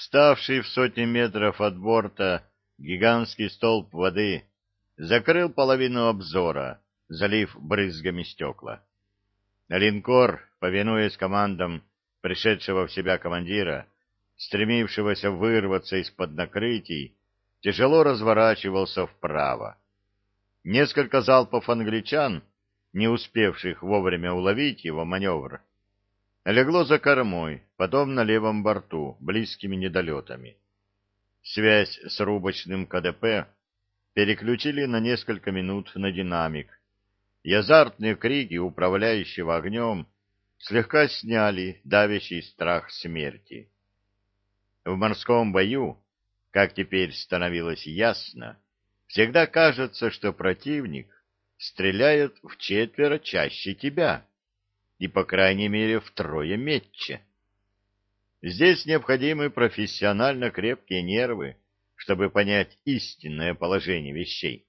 Ставший в сотни метров от борта гигантский столб воды закрыл половину обзора, залив брызгами стекла. Линкор, повинуясь командам пришедшего в себя командира, стремившегося вырваться из-под накрытий, тяжело разворачивался вправо. Несколько залпов англичан, не успевших вовремя уловить его маневр, легло за кормой, потом на левом борту, близкими недолетами. Связь с рубочным КДП переключили на несколько минут на динамик, и азартные крики управляющего огнем слегка сняли давящий страх смерти. В морском бою, как теперь становилось ясно, всегда кажется, что противник стреляет вчетверо чаще тебя, и, по крайней мере, втрое метче. Здесь необходимы профессионально крепкие нервы, чтобы понять истинное положение вещей.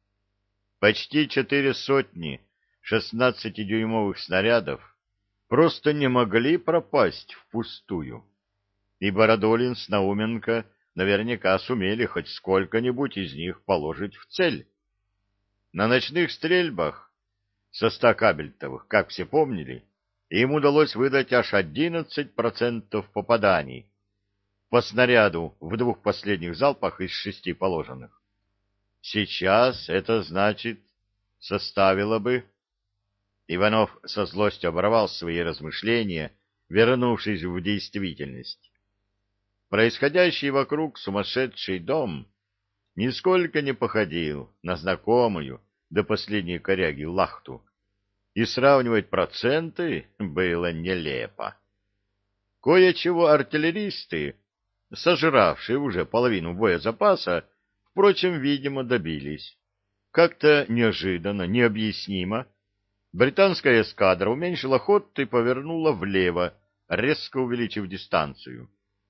Почти 4 сотни 16-дюймовых снарядов просто не могли пропасть впустую, и Бородулин с Науменко наверняка сумели хоть сколько-нибудь из них положить в цель. На ночных стрельбах со 100 кабельтовых, как все помнили, им удалось выдать аж 11% попаданий по снаряду в 2 последних залпах из 6 положенных. Сейчас это, значит, составило бы... Иванов со злостью оборвал свои размышления, вернувшись в действительность. Происходящий вокруг сумасшедший дом нисколько не походил на знакомую до последней коряги лахту, и сравнивать проценты было нелепо. Кое-чего артиллеристы, сожравшие уже половину боезапаса, впрочем, видимо, добились. Как-то неожиданно, необъяснимо, британская эскадра уменьшила ход и повернула влево, резко увеличив дистанцию.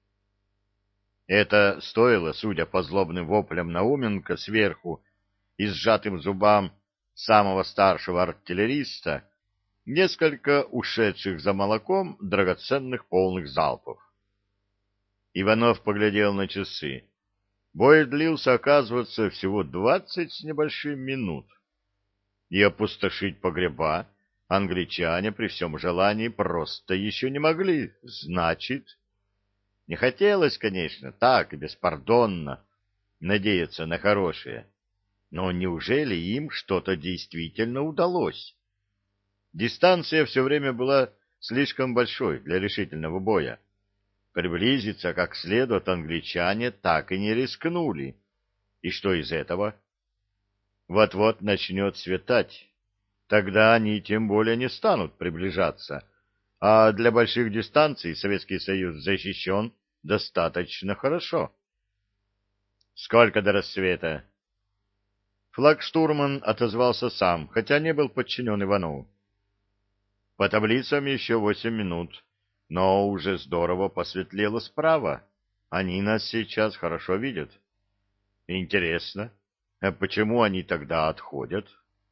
Это стоило, судя по злобным воплям Науменко сверху и сжатым зубам самого старшего артиллериста, несколько ушедших за молоком драгоценных полных залпов. Иванов поглядел на часы. Бой длился, оказывается, всего 20 с небольшим минут. И опустошить погреба англичане при всем желании просто еще не могли. Значит, не хотелось, конечно, так беспардонно надеяться на хорошее. Но неужели им что-то действительно удалось? Дистанция все время была слишком большой для решительного боя. Приблизиться как следует англичане так и не рискнули. И что из этого? Вот-вот начнет светать. Тогда они тем более не станут приближаться. А для больших дистанций Советский Союз защищен достаточно хорошо. Сколько до рассвета? Флагштурман отозвался сам, хотя не был подчинен Иванову. По таблицам еще 8 минут, но уже здорово посветлело справа. Они нас сейчас хорошо видят. Интересно, а почему они тогда отходят?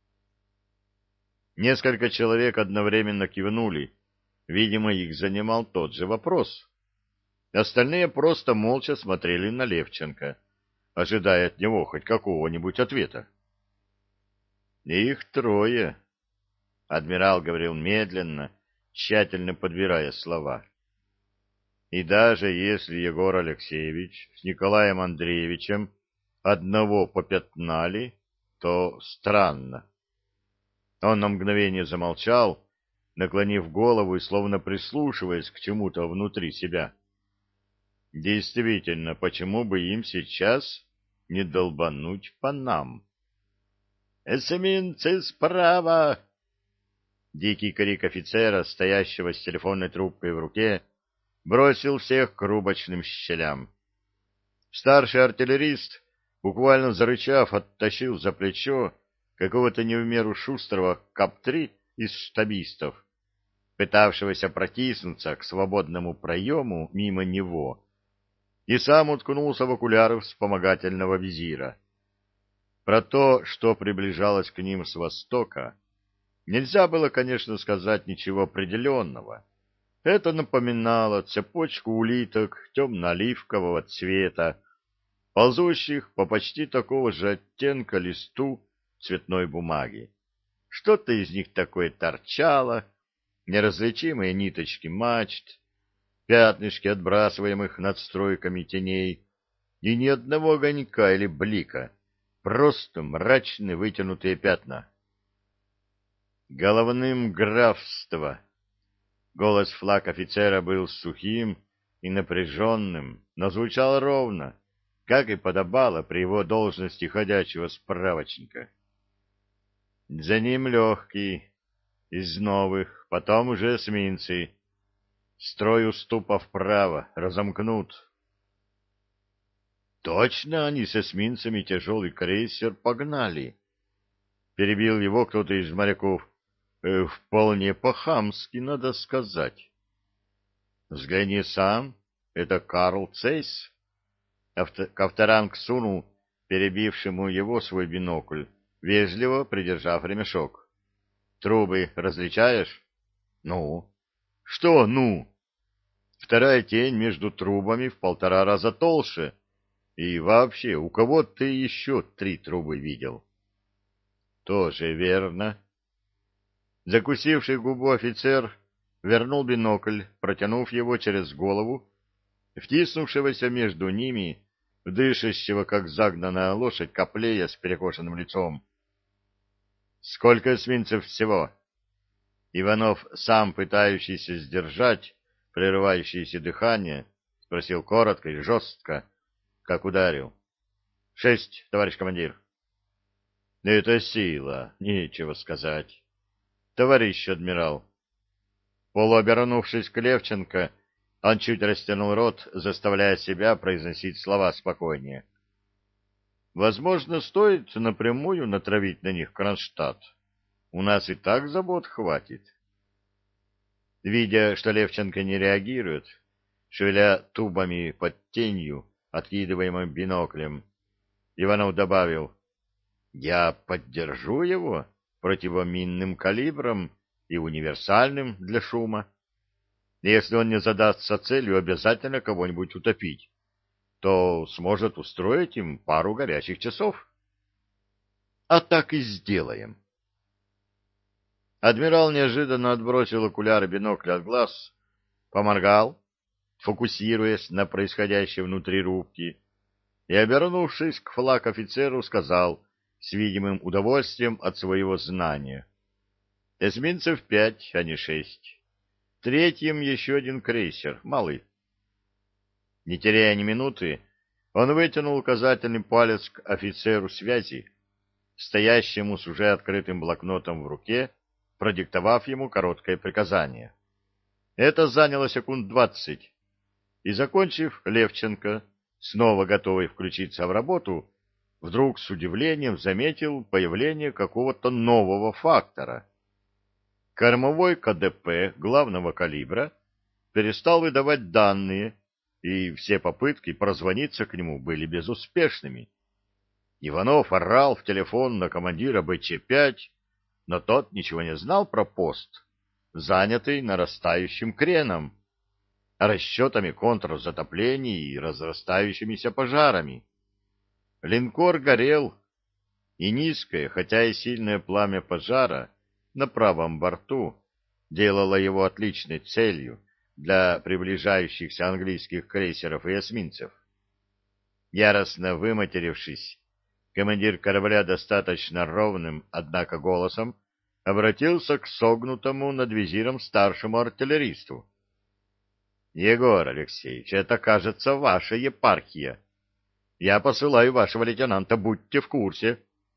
Несколько человек одновременно кивнули. Видимо, их занимал тот же вопрос. Остальные просто молча смотрели на Левченко, ожидая от него хоть какого-нибудь ответа. «Их 3, — адмирал говорил медленно, тщательно подбирая слова. «И даже если Егор Алексеевич с Николаем Андреевичем одного попятнали, то странно». Он на мгновение замолчал, наклонив голову и словно прислушиваясь к чему-то внутри себя. Действительно, почему бы им сейчас не долбануть по нам? «Эсминцы справа!» Дикий крик офицера, стоящего с телефонной трубкой в руке, бросил всех к рубочным щелям. Старший артиллерист, буквально зарычав, оттащил за плечо какого-то не в меру шустрого КАП-3 из штабистов, пытавшегося протиснуться к свободному проему мимо него, и сам уткнулся в окуляры вспомогательного визира. Про то, что приближалось к ним с востока, нельзя было, конечно, сказать ничего определенного, Это напоминало цепочку улиток темно-оливкового цвета, ползущих по почти такого же оттенка листу цветной бумаги. Что-то из них такое торчало, неразличимые ниточки мачт, пятнышки отбрасываемых над стройками теней, и ни одного огонька или блика, просто мрачные вытянутые пятна. Головным графство. Голос флаг-офицера был сухим и напряженным, но звучал ровно, как и подобало при его должности ходячего справочника. За ним легкий, из новых, потом уже эсминцы. Строй уступа вправо, разомкнут. Точно они с эсминцами тяжелый крейсер погнали. Перебил его кто-то из моряков. Вполне по-хамски, надо сказать. Взгляни сам, это Карл Цейс. Ковторанг сунул перебившему его свой бинокль, вежливо придержав ремешок. Трубы различаешь? Ну? Что «ну»? Вторая тень между трубами в 1,5 раза толще. И вообще, у кого ты еще 3 трубы видел? Тоже верно. Закусивший губу офицер вернул бинокль, протянув его через голову, втиснувшегося между ними, дышащего, как загнанная лошадь, Коплея с перекошенным лицом. Сколько эсминцев всего? Иванов, сам пытающийся сдержать прерывающееся дыхание, спросил коротко и жестко, как ударил. 6, товарищ командир. Это сила, нечего сказать. Товарищ адмирал. Полуобернувшись к Левченко, он чуть растянул рот, заставляя себя произносить слова спокойнее. Возможно, стоит напрямую натравить на них Кронштадт. У нас и так забот хватит. Видя, что Левченко не реагирует, шевеля тубами под тенью, откидываемым биноклем, Иванов добавил: «Я поддержу его противоминным калибром и универсальным для шума. Если он не задастся целью обязательно кого-нибудь утопить, то сможет устроить им пару горячих часов». А так и сделаем. Адмирал неожиданно отбросил окуляры бинокля от глаз, поморгал, фокусируясь на происходящем внутри рубки, и, обернувшись к флаг-офицеру, сказал с видимым удовольствием от своего знания: «Эсминцев 5, а не 6. Третьим еще один крейсер, малый». Не теряя ни минуты, он вытянул указательный палец к офицеру связи, стоящему с уже открытым блокнотом в руке, продиктовав ему короткое приказание. Это заняло секунд 20, и, закончив, Левченко, снова готовый включиться в работу, вдруг с удивлением заметил появление какого-то нового фактора. Кормовой КДП главного калибра перестал выдавать данные, и все попытки прозвониться к нему были безуспешными. Иванов орал в телефон на командира БЧ-5, но тот ничего не знал про пост, занятый нарастающим креном, расчетами контрзатоплений и разрастающимися пожарами. Линкор горел, и низкое, хотя и сильное пламя пожара на правом борту делало его отличной целью для приближающихся английских крейсеров и эсминцев. Яростно выматерившись, командир корабля достаточно ровным, однако, голосом обратился к согнутому над визиром старшему артиллеристу. — Егор Алексеевич, это, кажется, ваша епархия. Я посылаю вашего лейтенанта, будьте в курсе.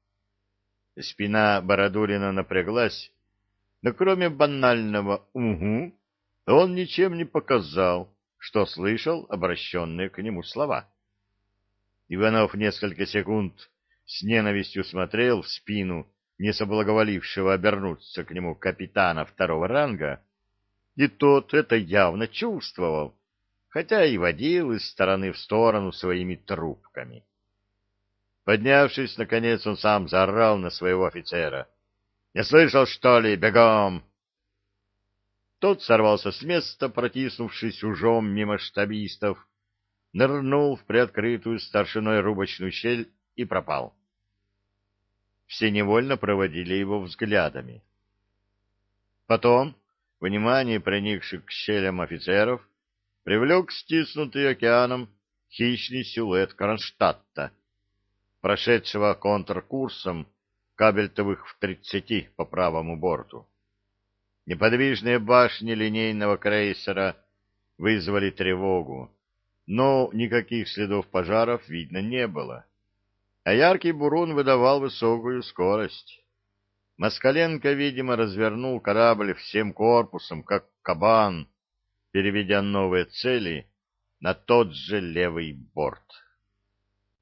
Спина Бородулина напряглась, но кроме банального «угу» он ничем не показал, что слышал обращенные к нему слова. Иванов несколько секунд с ненавистью смотрел в спину не соблаговолившего обернуться к нему капитана 2-го ранга, и тот это явно чувствовал, хотя и водил из стороны в сторону своими трубками. Поднявшись, наконец, он сам заорал на своего офицера: — Не слышал, что ли? Бегом! Тот сорвался с места, протиснувшись ужом мимо штабистов, нырнул в приоткрытую старшиной рубочную щель и пропал. Все невольно проводили его взглядами. Потом внимание проникших к щелям офицеров привлек стиснутый океаном хищный силуэт Кронштадта, прошедшего контркурсом кабельтовых в 30 по правому борту. Неподвижные башни линейного крейсера вызвали тревогу, но никаких следов пожаров видно не было, а яркий бурун выдавал высокую скорость. Москаленко, видимо, развернул корабль всем корпусом, как кабан, переведя новые цели на тот же левый борт.